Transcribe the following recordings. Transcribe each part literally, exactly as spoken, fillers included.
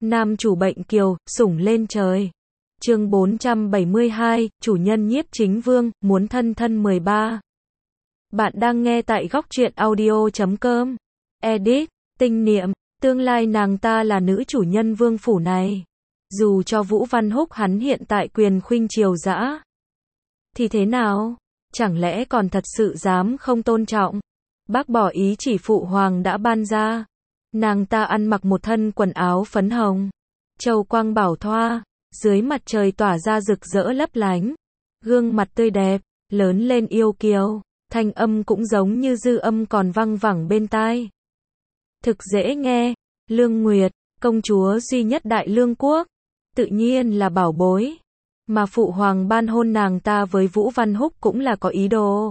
Nam chủ bệnh kiều, sủng lên trời. Chương bốn trăm bảy mươi hai, chủ nhân nhiếp chính vương, muốn thân thân mười ba. Bạn đang nghe tại góc truyện audio chấm com. Edit, tinh niệm, tương lai nàng ta là nữ chủ nhân vương phủ này. Dù cho Vũ Văn Húc hắn hiện tại quyền khuynh triều dã, thì thế nào? Chẳng lẽ còn thật sự dám không tôn trọng, bác bỏ ý chỉ phụ hoàng đã ban ra? Nàng ta ăn mặc một thân quần áo phấn hồng, châu quang bảo thoa, dưới mặt trời tỏa ra rực rỡ lấp lánh, gương mặt tươi đẹp, lớn lên yêu kiều, thanh âm cũng giống như dư âm còn văng vẳng bên tai. Thực dễ nghe, Lương Nguyệt, công chúa duy nhất Đại Lương quốc, tự nhiên là bảo bối, mà phụ hoàng ban hôn nàng ta với Vũ Văn Húc cũng là có ý đồ.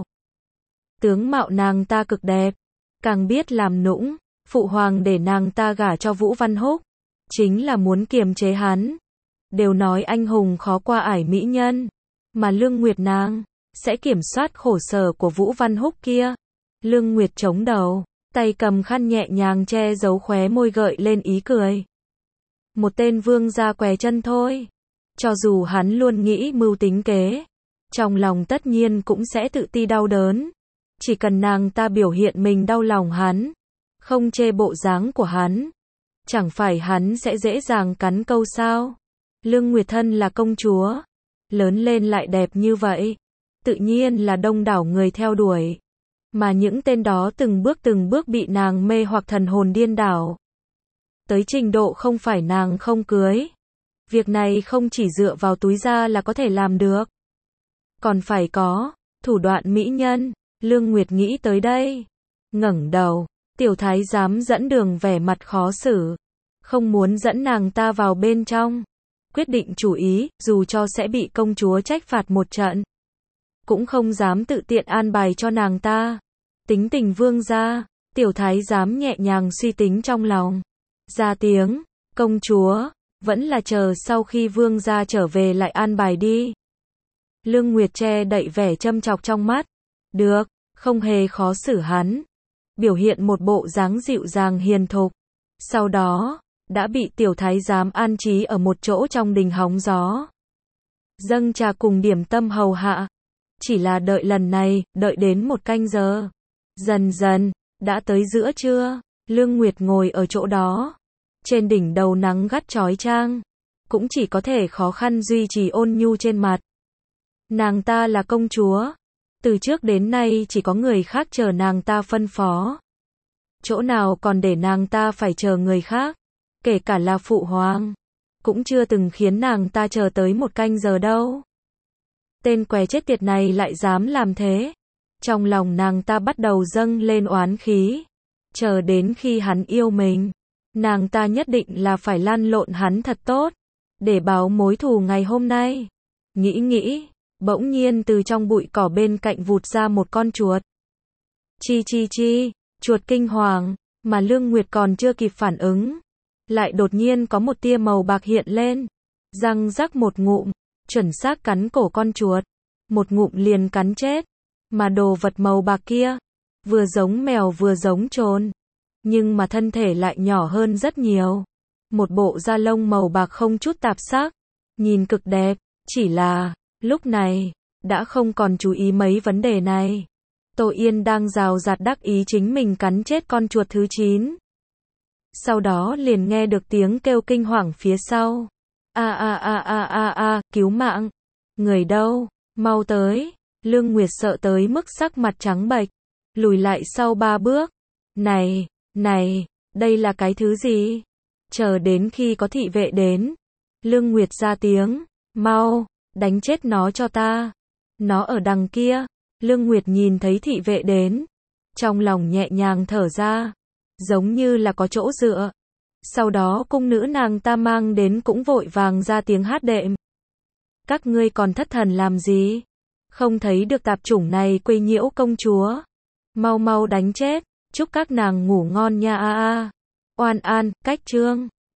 Tướng mạo nàng ta cực đẹp, càng biết làm nũng, phụ hoàng để nàng ta gả cho Vũ Văn Húc, chính là muốn kiềm chế hắn. Đều nói anh hùng khó qua ải mỹ nhân, mà Lương Nguyệt nàng sẽ kiểm soát khổ sở của Vũ Văn Húc kia. Lương Nguyệt chống đầu, tay cầm khăn nhẹ nhàng che giấu khóe môi gợi lên ý cười. Một tên vương gia què chân thôi, cho dù hắn luôn nghĩ mưu tính kế, trong lòng tất nhiên cũng sẽ tự ti đau đớn. Chỉ cần nàng ta biểu hiện mình đau lòng hắn, không chê bộ dáng của hắn, chẳng phải hắn sẽ dễ dàng cắn câu sao? Lương Nguyệt thân là công chúa, lớn lên lại đẹp như vậy, tự nhiên là đông đảo người theo đuổi. Mà những tên đó từng bước từng bước bị nàng mê hoặc thần hồn điên đảo. Tới trình độ không phải nàng không cưới. Việc này không chỉ dựa vào túi ra là có thể làm được. Còn phải có thủ đoạn mỹ nhân. Lương Nguyệt nghĩ tới đây, ngẩng đầu, tiểu thái giám dẫn đường vẻ mặt khó xử, không muốn dẫn nàng ta vào bên trong. Quyết định chủ ý, dù cho sẽ bị công chúa trách phạt một trận, cũng không dám tự tiện an bài cho nàng ta. Tính tình vương gia, tiểu thái giám nhẹ nhàng suy tính trong lòng, ra tiếng, công chúa, vẫn là chờ sau khi vương gia trở về lại an bài đi. Lương Nguyệt che đậy vẻ châm chọc trong mắt, được, không hề khó xử hắn, biểu hiện một bộ dáng dịu dàng hiền thục. Sau đó, đã bị tiểu thái giám an trí ở một chỗ trong đình hóng gió, dâng trà cùng điểm tâm hầu hạ. Chỉ là đợi lần này, đợi đến một canh giờ. Dần dần, đã tới giữa trưa, Lương Nguyệt ngồi ở chỗ đó, trên đỉnh đầu nắng gắt chói chang, cũng chỉ có thể khó khăn duy trì ôn nhu trên mặt. Nàng ta là công chúa, từ trước đến nay chỉ có người khác chờ nàng ta phân phó. Chỗ nào còn để nàng ta phải chờ người khác, kể cả là phụ hoàng, cũng chưa từng khiến nàng ta chờ tới một canh giờ đâu. Tên què chết tiệt này lại dám làm thế. Trong lòng nàng ta bắt đầu dâng lên oán khí. Chờ đến khi hắn yêu mình, nàng ta nhất định là phải lăn lộn hắn thật tốt, để báo mối thù ngày hôm nay. Nghĩ nghĩ, bỗng nhiên từ trong bụi cỏ bên cạnh vụt ra một con chuột. Chi chi chi, chuột kinh hoàng, mà Lương Nguyệt còn chưa kịp phản ứng, lại đột nhiên có một tia màu bạc hiện lên, răng rắc một ngụm, chuẩn xác cắn cổ con chuột, một ngụm liền cắn chết. Mà đồ vật màu bạc kia, vừa giống mèo vừa giống trồn, nhưng mà thân thể lại nhỏ hơn rất nhiều. Một bộ da lông màu bạc không chút tạp sắc, nhìn cực đẹp, chỉ là, lúc này, đã không còn chú ý mấy vấn đề này. Tô Yên đang rào rạt đắc ý chính mình cắn chết con chuột thứ chín. Sau đó liền nghe được tiếng kêu kinh hoàng phía sau. A a a a a a, cứu mạng. Người đâu, mau tới. Lương Nguyệt sợ tới mức sắc mặt trắng bệch, lùi lại sau ba bước. Này, này, đây là cái thứ gì? Chờ đến khi có thị vệ đến, Lương Nguyệt ra tiếng, mau, đánh chết nó cho ta. Nó ở đằng kia. Lương Nguyệt nhìn thấy thị vệ đến, trong lòng nhẹ nhàng thở ra, giống như là có chỗ dựa. Sau đó cung nữ nàng ta mang đến cũng vội vàng ra tiếng hát đệm. Các ngươi còn thất thần làm gì? Không thấy được tạp chủng này quấy nhiễu công chúa. Mau mau đánh chết, chúc các nàng ngủ ngon nha a a. Oan an, cách chương.